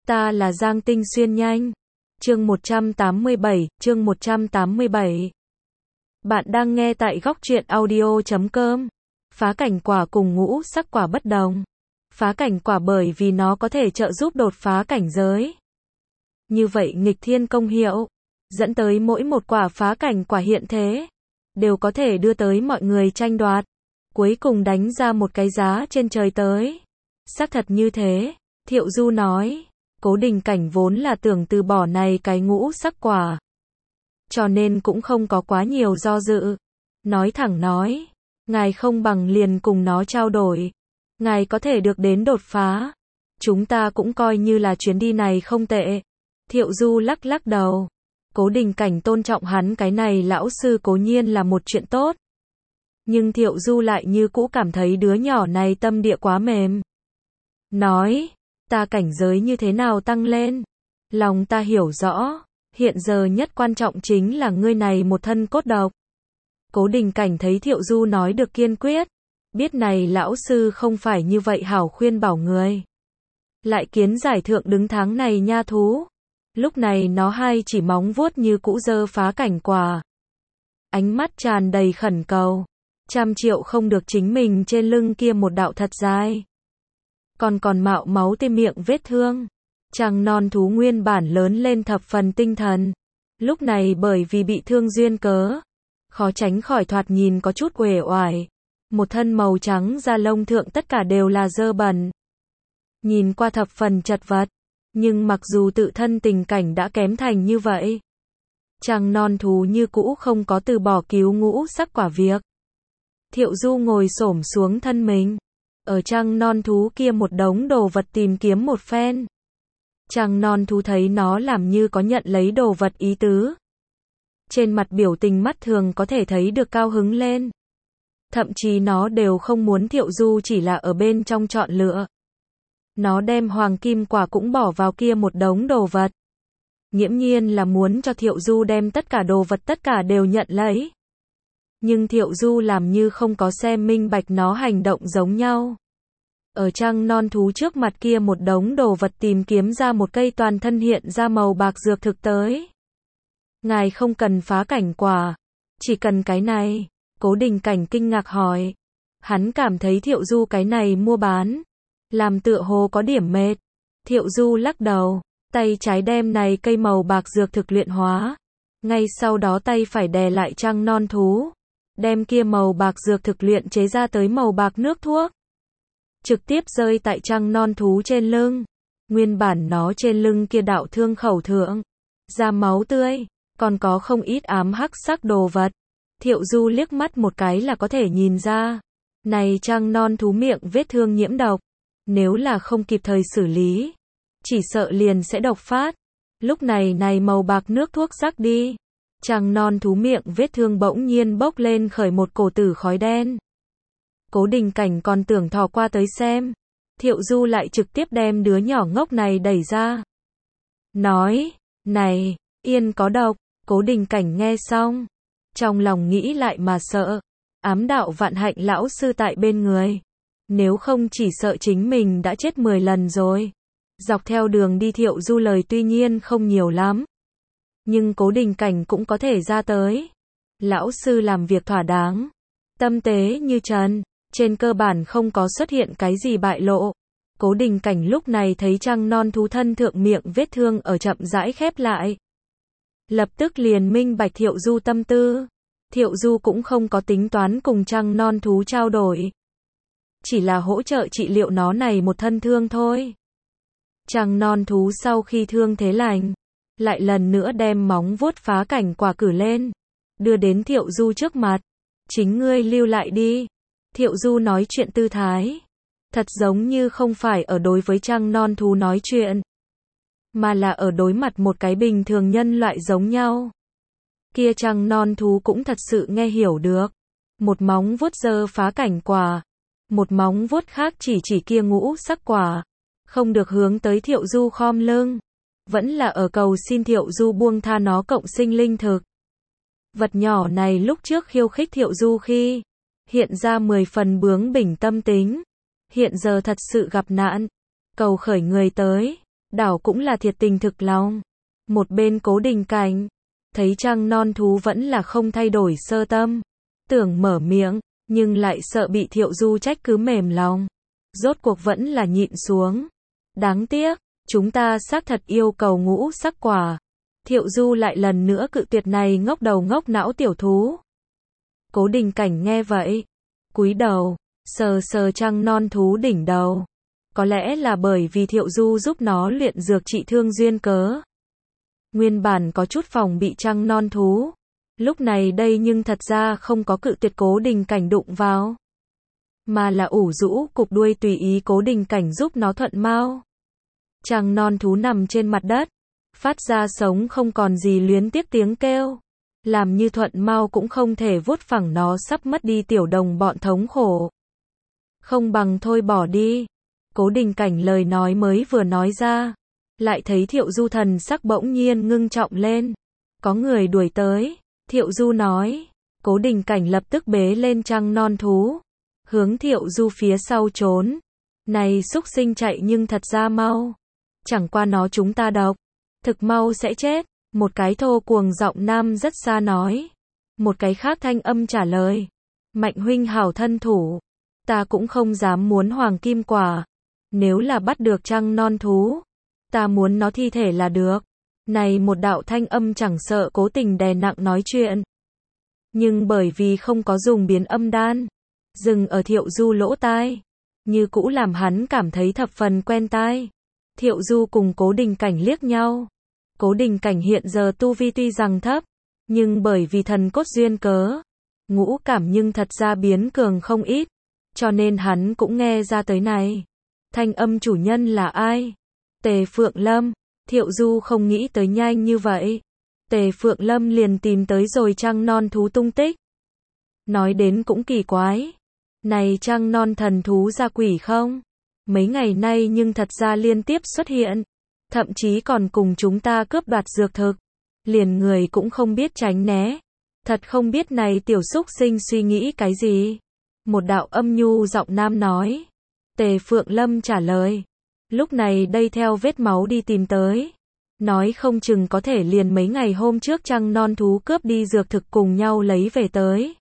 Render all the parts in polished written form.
Ta là Giang Tinh Xuyên nhanh. Chương 187. Bạn đang nghe tại góc truyện audio.com. Phá cảnh quả cùng ngũ sắc quả bất đồng. Phá cảnh quả bởi vì nó có thể trợ giúp đột phá cảnh giới. Như vậy nghịch thiên công hiệu, dẫn tới mỗi một quả phá cảnh quả hiện thế, đều có thể đưa tới mọi người tranh đoạt. Cuối cùng đánh ra một cái giá trên trời tới. Xác thật như thế, Thiệu Du nói. Cố Đình Cảnh vốn là tưởng từ bỏ này cái ngũ sắc quả, cho nên cũng không có quá nhiều do dự. Nói thẳng nói, ngài không bằng liền cùng nó trao đổi. Ngài có thể được đến đột phá. Chúng ta cũng coi như là chuyến đi này không tệ. Thiệu Du lắc lắc đầu. Cố Đình Cảnh tôn trọng hắn cái này lão sư cố nhiên là một chuyện tốt. Nhưng Thiệu Du lại như cũ cảm thấy đứa nhỏ này tâm địa quá mềm. Nói, ta cảnh giới như thế nào tăng lên? Lòng ta hiểu rõ, hiện giờ nhất quan trọng chính là ngươi này một thân cốt độc. Cố Đình Cảnh thấy Thiệu Du nói được kiên quyết, biết này lão sư không phải như vậy hảo khuyên bảo người. Lại kiến giải thượng đứng tháng này nha thú. Lúc này nó hai chỉ móng vuốt như cũ giơ phá cảnh quả. Ánh mắt tràn đầy khẩn cầu. 100 triệu không được chính mình trên lưng kia một đạo thật dài. Còn mạo máu tê miệng vết thương. Trăng non thú nguyên bản lớn lên thập phần tinh thần. Lúc này bởi vì bị thương duyên cớ, khó tránh khỏi thoạt nhìn có chút uể oải. Một thân màu trắng da lông thượng tất cả đều là dơ bẩn. Nhìn qua thập phần chật vật. Nhưng mặc dù tự thân tình cảnh đã kém thành như vậy, trăng non thú như cũ không có từ bỏ cứu ngũ sắc quả việc. Thiệu Du ngồi xổm xuống thân mình, ở trăng non thú kia một đống đồ vật tìm kiếm một phen. Trăng non thú thấy nó làm như có nhận lấy đồ vật ý tứ. Trên mặt biểu tình mắt thường có thể thấy được cao hứng lên. Thậm chí nó đều không muốn Thiệu Du chỉ là ở bên trong chọn lựa. Nó đem hoàng kim quả cũng bỏ vào kia một đống đồ vật. Nghiễm nhiên là muốn cho Thiệu Du đem tất cả đồ vật tất cả đều nhận lấy. Nhưng Thiệu Du làm như không có xem minh bạch nó hành động giống nhau. Ở trăng non thú trước mặt kia một đống đồ vật tìm kiếm ra một cây toàn thân hiện ra màu bạc dược thực tới. Ngài không cần phá cảnh quả, chỉ cần cái này. Cố Đình Cảnh kinh ngạc hỏi. Hắn cảm thấy Thiệu Du cái này mua bán, làm tựa hồ có điểm mệt. Thiệu Du lắc đầu, tay trái đem này cây màu bạc dược thực luyện hóa. Ngay sau đó tay phải đè lại trăng non thú, đem kia màu bạc dược thực luyện chế ra tới màu bạc nước thuốc. Trực tiếp rơi tại trăng non thú trên lưng. Nguyên bản nó trên lưng kia đạo thương khẩu thượng, ra máu tươi, còn có không ít ám hắc sắc đồ vật. Thiệu Du liếc mắt một cái là có thể nhìn ra. Này trăng non thú miệng vết thương nhiễm độc. Nếu là không kịp thời xử lý, chỉ sợ liền sẽ độc phát. Lúc này màu bạc nước thuốc rắc đi. Trăng non thú miệng vết thương bỗng nhiên bốc lên khởi một cổ tử khói đen. Cố Đình Cảnh còn tưởng thò qua tới xem. Thiệu Du lại trực tiếp đem đứa nhỏ ngốc này đẩy ra. Nói, này, yên có độc. Cố Đình Cảnh nghe xong, trong lòng nghĩ lại mà sợ. Ám đạo vạn hạnh lão sư tại bên người. Nếu không chỉ sợ chính mình đã chết 10 lần rồi. Dọc theo đường đi Thiệu Du lời tuy nhiên không nhiều lắm, nhưng Cố Đình Cảnh cũng có thể ra tới. Lão sư làm việc thỏa đáng, tâm tế như trần, trên cơ bản không có xuất hiện cái gì bại lộ. Cố Đình Cảnh lúc này thấy trăng non thú thân thượng miệng vết thương ở chậm rãi khép lại. Lập tức liền minh bạch Thiệu Du tâm tư. Thiệu Du cũng không có tính toán cùng trăng non thú trao đổi, chỉ là hỗ trợ trị liệu nó này một thân thương thôi. Trăng non thú sau khi thương thế lành, lại lần nữa đem móng vuốt phá cảnh quả cử lên, đưa đến Thiệu Du trước mặt. Chính ngươi lưu lại đi. Thiệu Du nói chuyện tư thái, thật giống như không phải ở đối với trăng non thú nói chuyện, mà là ở đối mặt một cái bình thường nhân loại giống nhau. Kia trăng non thú cũng thật sự nghe hiểu được. Một móng vuốt giơ phá cảnh quả, một móng vuốt khác chỉ kia ngũ sắc quả. Không được hướng tới Thiệu Du khom lưng, vẫn là ở cầu xin Thiệu Du buông tha nó cộng sinh linh thực. Vật nhỏ này lúc trước khiêu khích Thiệu Du khi, hiện ra 10 phần bướng bỉnh tâm tính. Hiện giờ thật sự gặp nạn, cầu khởi người tới, đảo cũng là thiệt tình thực lòng. Một bên Cố Đình Cảnh, thấy trăng non thú vẫn là không thay đổi sơ tâm, tưởng mở miệng, nhưng lại sợ bị Thiệu Du trách cứ mềm lòng. Rốt cuộc vẫn là nhịn xuống. Đáng tiếc, chúng ta xác thật yêu cầu ngũ sắc quả. Thiệu Du lại lần nữa cự tuyệt này ngốc đầu ngốc não tiểu thú. Cố Đình Cảnh nghe vậy, cúi đầu, sờ sờ trăng non thú đỉnh đầu. Có lẽ là bởi vì Thiệu Du giúp nó luyện dược trị thương duyên cớ. Nguyên bản có chút phòng bị trăng non thú. Lúc này đây nhưng thật ra không có cự tuyệt Cố Đình Cảnh đụng vào, mà là ủ rũ cục đuôi tùy ý Cố Đình Cảnh giúp nó thuận mau. Trăng non thú nằm trên mặt đất, phát ra sống không còn gì luyến tiếc tiếng kêu, làm như thuận mau cũng không thể vuốt phẳng nó sắp mất đi tiểu đồng bọn thống khổ. Không bằng thôi bỏ đi. Cố Đình Cảnh lời nói mới vừa nói ra, lại thấy Thiệu Du thần sắc bỗng nhiên ngưng trọng lên. Có người đuổi tới, Thiệu Du nói. Cố Đình Cảnh lập tức bế lên trăng non thú, hướng Thiệu Du phía sau trốn. Này xúc sinh chạy nhưng thật ra mau, chẳng qua nó chúng ta độc, thực mau sẽ chết. Một cái thô cuồng giọng nam rất xa nói. Một cái khác thanh âm trả lời. Mạnh huynh hảo thân thủ, ta cũng không dám muốn hoàng kim quả. Nếu là bắt được trăng non thú, ta muốn nó thi thể là được. Này một đạo thanh âm chẳng sợ cố tình đè nặng nói chuyện, nhưng bởi vì không có dùng biến âm đan, dừng ở Thiệu Du lỗ tai, như cũ làm hắn cảm thấy thập phần quen tai. Thiệu Du cùng Cố Đình Cảnh liếc nhau. Cố Đình Cảnh hiện giờ tu vi tuy rằng thấp, nhưng bởi vì thần cốt duyên cớ, ngũ cảm nhưng thật ra biến cường không ít, cho nên hắn cũng nghe ra tới này. Thanh âm chủ nhân là ai? Tề Phượng Lâm. Thiệu Du không nghĩ tới nhanh như vậy. Tề Phượng Lâm liền tìm tới rồi trăng non thú tung tích. Nói đến cũng kỳ quái. Này trăng non thần thú ra quỷ không? Mấy ngày nay nhưng thật ra liên tiếp xuất hiện. Thậm chí còn cùng chúng ta cướp đoạt dược thực. Liền người cũng không biết tránh né. Thật không biết này tiểu xúc sinh suy nghĩ cái gì. Một đạo âm nhu giọng nam nói. Tề Phượng Lâm trả lời. Lúc này đây theo vết máu đi tìm tới. Nói không chừng có thể liền mấy ngày hôm trước trăng non thú cướp đi dược thực cùng nhau lấy về tới.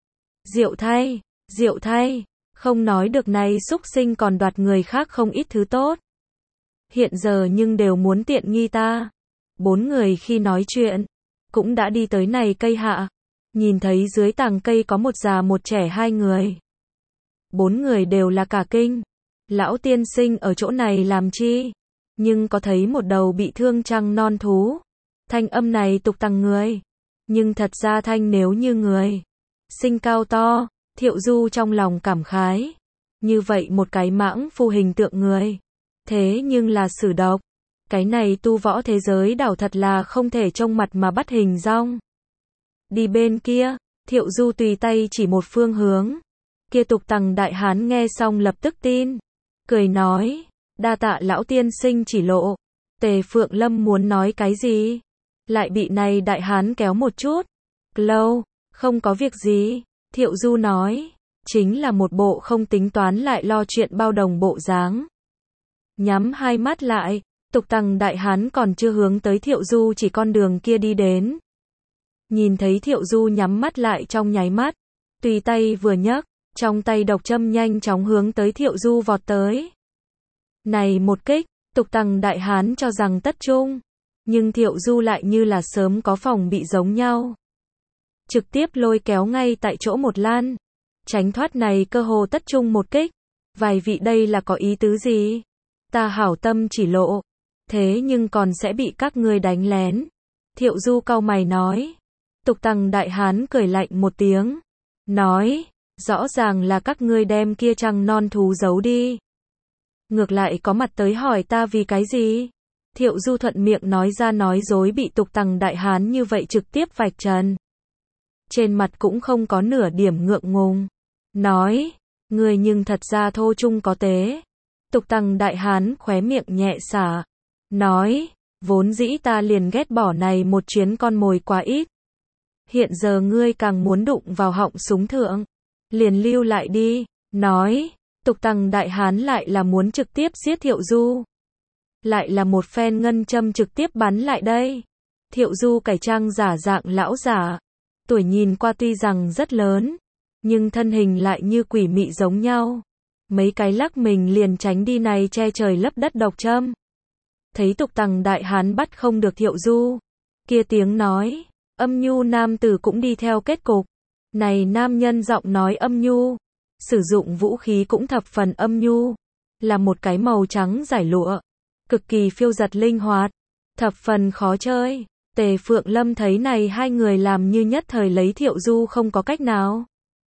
Diệu thay, không nói được này xúc sinh còn đoạt người khác không ít thứ tốt. Hiện giờ nhưng đều muốn tiện nghi ta. Bốn người khi nói chuyện, cũng đã đi tới này cây hạ. Nhìn thấy dưới tàng cây có một già một trẻ hai người. Bốn người đều là cả kinh. Lão tiên sinh ở chỗ này làm chi? Nhưng có thấy một đầu bị thương trăng non thú. Thanh âm này tục tằng người. Nhưng thật ra thanh nếu như người. Sinh cao to, Thiệu Du trong lòng cảm khái. Như vậy một cái mãng phu hình tượng người. Thế nhưng là sử độc. Cái này tu võ thế giới đảo thật là không thể trông mặt mà bắt hình dong. Đi bên kia, Thiệu Du tùy tay chỉ một phương hướng. Kia tục tằng đại hán nghe xong lập tức tin. Cười nói, đa tạ lão tiên sinh chỉ lộ. Tề Phượng Lâm muốn nói cái gì? Lại bị này đại hán kéo một chút. Lâu, không có việc gì. Thiệu Du nói, chính là một bộ không tính toán lại lo chuyện bao đồng bộ dáng. Nhắm hai mắt lại, tục tằng đại hán còn chưa hướng tới Thiệu Du chỉ con đường kia đi đến. Nhìn thấy Thiệu Du nhắm mắt lại trong nháy mắt, tùy tay vừa nhấc, trong tay độc châm nhanh chóng hướng tới Thiệu Du vọt tới. Này một kích, tục tằng đại hán cho rằng tất trung, nhưng Thiệu Du lại như là sớm có phòng bị giống nhau. Trực tiếp lôi kéo ngay tại chỗ một lan, tránh thoát này cơ hồ tất trung một kích. Vài vị đây là có ý tứ gì? Ta hảo tâm chỉ lộ, thế nhưng còn sẽ bị các ngươi đánh lén. Thiệu Du cau mày nói. Tục tằng đại hán cười lạnh một tiếng, nói, rõ ràng là các ngươi đem kia trăng non thú giấu đi. Ngược lại có mặt tới hỏi ta vì cái gì? Thiệu Du thuận miệng nói ra nói dối bị tục tằng đại hán như vậy trực tiếp vạch trần. Trên mặt cũng không có nửa điểm ngượng ngùng. Nói, người nhưng thật ra thô trung có tế. Tục tằng đại hán khóe miệng nhẹ xả. Nói, vốn dĩ ta liền ghét bỏ này một chuyến con mồi quá ít. Hiện giờ ngươi càng muốn đụng vào họng súng thượng. Liền lưu lại đi. Nói, tục tằng đại hán lại là muốn trực tiếp giết Thiệu Du. lại là một phen ngân châm trực tiếp bắn lại đây. Thiệu Du cải trang giả dạng lão giả, tuổi nhìn qua tuy rằng rất lớn, nhưng thân hình lại như quỷ mị giống nhau. Mấy cái lắc mình liền tránh đi này che trời lấp đất độc châm. Thấy Tục Tằng đại hán bắt không được Thiệu Du, kia tiếng nói âm nhu nam tử cũng đi theo kết cục. Này nam nhân giọng nói âm nhu, sử dụng vũ khí cũng thập phần âm nhu, là một cái màu trắng giải lụa, cực kỳ phiêu giật linh hoạt, thập phần khó chơi. Tề Phượng Lâm thấy này hai người làm như nhất thời lấy Thiệu Du không có cách nào,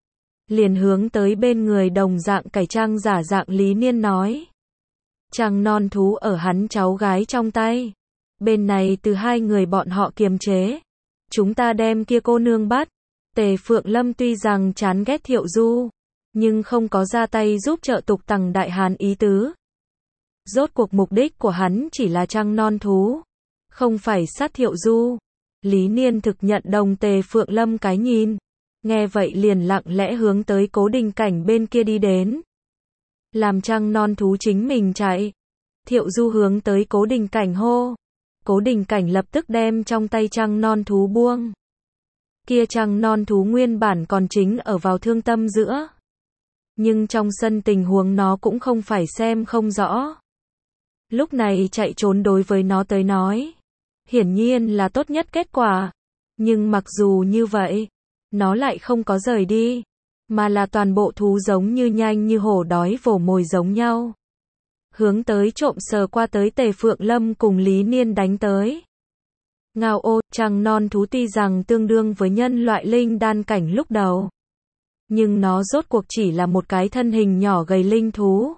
liền hướng tới bên người đồng dạng cải trang giả dạng Lý Niên nói. Trăng non thú ở hắn cháu gái trong tay, bên này từ hai người bọn họ kiềm chế, chúng ta đem kia cô nương bắt. Tề Phượng Lâm tuy rằng chán ghét Thiệu Du, nhưng không có ra tay giúp trợ Tục Tằng đại hán ý tứ. Rốt cuộc mục đích của hắn chỉ là trăng non thú, không phải sát Thiệu Du. Lý Niên thực nhận đồng Tề Phượng Lâm cái nhìn, nghe vậy liền lặng lẽ hướng tới Cố Đình Cảnh bên kia đi đến. Làm trăng non thú chính mình chạy, Thiệu Du hướng tới Cố Đình Cảnh hô. Cố Đình Cảnh lập tức đem trong tay trăng non thú buông. Kia trăng non thú nguyên bản còn chính ở vào thương tâm giữa, nhưng trong sân tình huống nó cũng không phải xem không rõ. Lúc này chạy trốn đối với nó tới nói, hiển nhiên là tốt nhất kết quả. Nhưng mặc dù như vậy, nó lại không có rời đi, mà là toàn bộ thú giống như nhanh như hổ đói vồ mồi giống nhau, hướng tới trộm sờ qua tới Tề Phượng Lâm cùng Lý Niên đánh tới. Ngao ô, trăng non thú tuy rằng tương đương với nhân loại linh đan cảnh lúc đầu, nhưng nó rốt cuộc chỉ là một cái thân hình nhỏ gầy linh thú,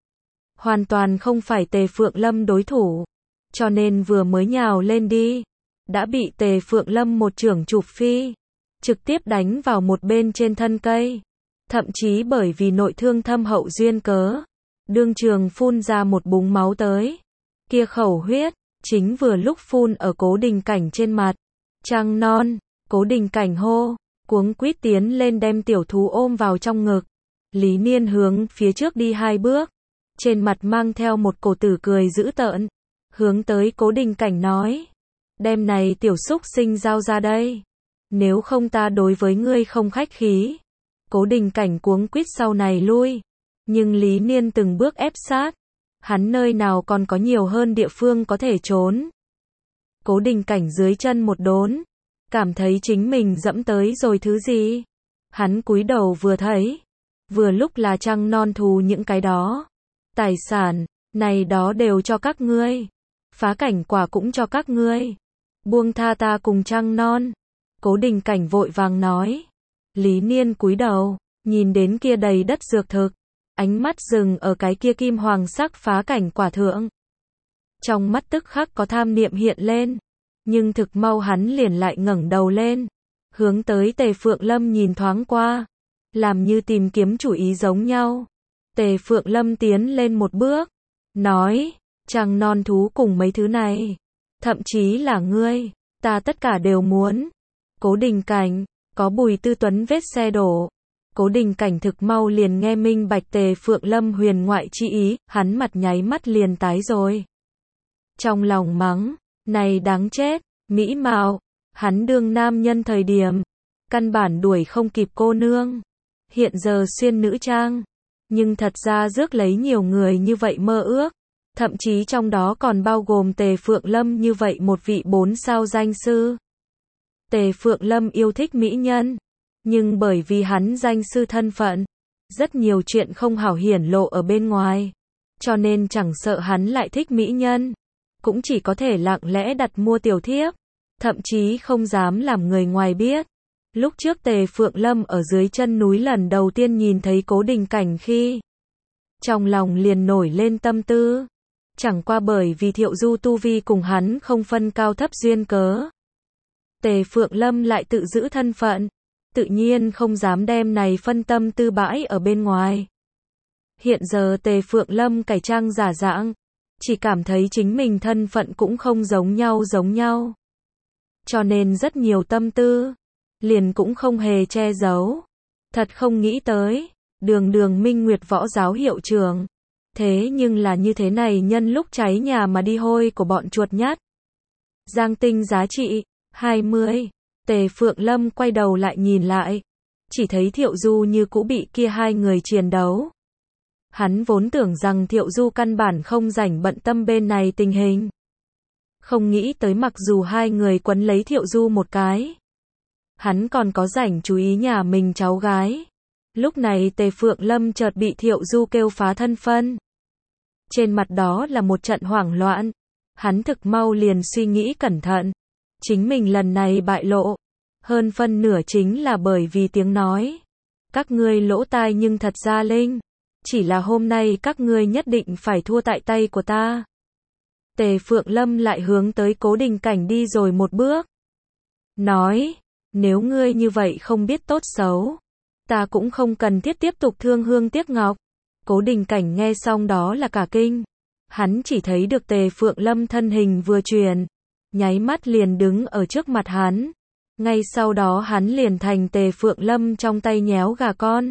hoàn toàn không phải Tề Phượng Lâm đối thủ, cho nên vừa mới nhào lên đi, đã bị Tề Phượng Lâm một chưởng chụp phi, trực tiếp đánh vào một bên trên thân cây, thậm chí bởi vì nội thương thâm hậu duyên cớ, đương trường phun ra một búng máu tới. Kia khẩu huyết chính vừa lúc phun ở Cố Đình Cảnh trên mặt. Trăng non, Cố Đình Cảnh hô, cuống quýt tiến lên đem tiểu thú ôm vào trong ngực. Lý Niên hướng phía trước đi 2 bước, trên mặt mang theo một cổ tử cười dữ tợn, hướng tới Cố Đình Cảnh nói, đem này tiểu xúc sinh giao ra đây, nếu không ta đối với ngươi không khách khí. Cố Đình Cảnh cuống quýt sau này lui, nhưng Lý Niên từng bước ép sát, hắn nơi nào còn có nhiều hơn địa phương có thể trốn. Cố Đình Cảnh dưới chân một đốn, cảm thấy chính mình dẫm tới rồi thứ gì. Hắn cúi đầu vừa thấy, vừa lúc là trăng non thú những cái đó. Tài sản, này đó đều cho các ngươi. Phá cảnh quả cũng cho các ngươi. Buông tha ta cùng trăng non. Cố Đình Cảnh vội vàng nói. Lý Niên cúi đầu, nhìn đến kia đầy đất dược thực, ánh mắt dừng ở cái kia kim hoàng sắc phá cảnh quả thượng. Trong mắt tức khắc có tham niệm hiện lên, nhưng thực mau hắn liền lại ngẩng đầu lên, hướng tới Tề Phượng Lâm nhìn thoáng qua, làm như tìm kiếm chủ ý giống nhau. Tề Phượng Lâm tiến lên một bước, nói, trăng non thú cùng mấy thứ này, thậm chí là ngươi, ta tất cả đều muốn. Cố Đình Cảnh, có Bùi Tư Tuấn vết xe đổ. Cố Đình Cảnh thực mau liền nghe minh bạch Tề Phượng Lâm huyền ngoại chi ý, hắn mặt nháy mắt liền tái rồi. Trong lòng mắng, này đáng chết, mỹ mạo, hắn đương nam nhân thời điểm, căn bản đuổi không kịp cô nương. Hiện giờ xuyên nữ trang, nhưng thật ra rước lấy nhiều người như vậy mơ ước, thậm chí trong đó còn bao gồm Tề Phượng Lâm như vậy một vị 4 sao danh sư. Tề Phượng Lâm yêu thích mỹ nhân, nhưng bởi vì hắn danh sư thân phận, rất nhiều chuyện không hảo hiển lộ ở bên ngoài, cho nên chẳng sợ hắn lại thích mỹ nhân, cũng chỉ có thể lặng lẽ đặt mua tiểu thiếp, thậm chí không dám làm người ngoài biết. Lúc trước Tề Phượng Lâm ở dưới chân núi lần đầu tiên nhìn thấy Cố Đình Cảnh khi, trong lòng liền nổi lên tâm tư, chẳng qua bởi vì Thiệu Du tu vi cùng hắn không phân cao thấp duyên cớ. Tề Phượng Lâm lại tự giữ thân phận, tự nhiên không dám đem này phân tâm tư bãi ở bên ngoài. Hiện giờ Tề Phượng Lâm cải trang giả dạng, chỉ cảm thấy chính mình thân phận cũng không giống nhau. Cho nên rất nhiều tâm tư, liền cũng không hề che giấu. Thật không nghĩ tới, đường Minh Nguyệt võ giáo hiệu trưởng, Thế nhưng là như thế này nhân lúc cháy nhà mà đi hôi của bọn chuột nhắt. Giang tinh giá trị 20. Tề Phượng Lâm quay đầu lại nhìn lại, chỉ thấy Thiệu Du như cũ bị kia hai người chiến đấu. Hắn vốn tưởng rằng Thiệu Du căn bản không rảnh bận tâm bên này tình hình. Không nghĩ tới mặc dù hai người quấn lấy Thiệu Du một cái, hắn còn có rảnh chú ý nhà mình cháu gái. Lúc này Tề Phượng Lâm chợt bị Thiệu Du kêu phá thân phân. Trên mặt đó là một trận hoảng loạn. Hắn thực mau liền suy nghĩ cẩn thận. Chính mình lần này bại lộ. Hơn phân nửa chính là bởi vì tiếng nói. Các ngươi lỗ tai nhưng thật ra linh. Chỉ là hôm nay các ngươi nhất định phải thua tại tay của ta. Tề Phượng Lâm lại hướng tới Cố Đình Cảnh đi rồi một bước. Nói, nếu ngươi như vậy không biết tốt xấu, ta cũng không cần thiết tiếp tục thương hương tiếc ngọc. Cố Đình Cảnh nghe xong đó là cả kinh. Hắn chỉ thấy được Tề Phượng Lâm thân hình vừa chuyển, nháy mắt liền đứng ở trước mặt hắn. Ngay sau đó hắn liền thành Tề Phượng Lâm trong tay nhéo gà con.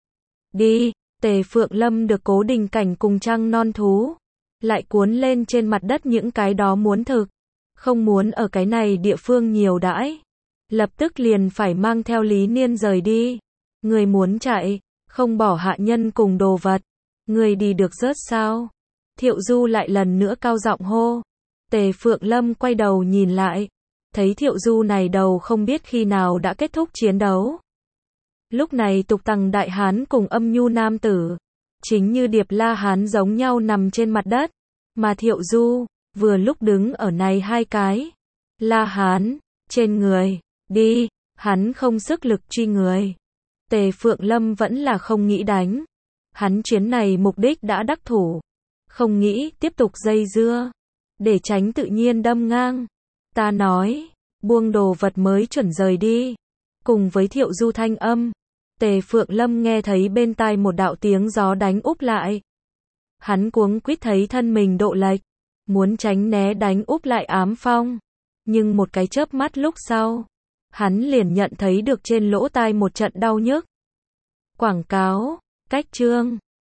Đi, Tề Phượng Lâm được Cố Đình Cảnh cùng trăng non thú, lại cuốn lên trên mặt đất những cái đó muốn thực, không muốn ở cái này địa phương nhiều đãi. Lập tức liền phải mang theo Lý Niên rời đi. Người muốn chạy, không bỏ hạ nhân cùng đồ vật. Người đi được rớt sao? Thiệu Du lại lần nữa cao giọng hô. Tề Phượng Lâm quay đầu nhìn lại, thấy Thiệu Du này đầu không biết khi nào đã kết thúc chiến đấu. Lúc này Tục Tằng Đại Hán cùng Âm Nhu Nam Tử, chính như Điệp La Hán giống nhau nằm trên mặt đất, mà Thiệu Du, vừa lúc đứng ở này hai cái. La Hán, trên người, đi, hắn không sức lực truy người. Tề Phượng Lâm vẫn là không nghĩ đánh. Hắn chuyến này mục đích đã đắc thủ. Không nghĩ tiếp tục dây dưa. Để tránh tự nhiên đâm ngang. Ta nói, buông đồ vật mới chuẩn rời đi. Cùng với Thiệu Du thanh âm, Tề Phượng Lâm nghe thấy bên tai một đạo tiếng gió đánh úp lại. Hắn cuống quýt thấy thân mình độ lệch, muốn tránh né đánh úp lại ám phong. Nhưng một cái chớp mắt lúc sau, hắn liền nhận thấy được trên lỗ tai một trận đau nhức. Quảng cáo, cách chương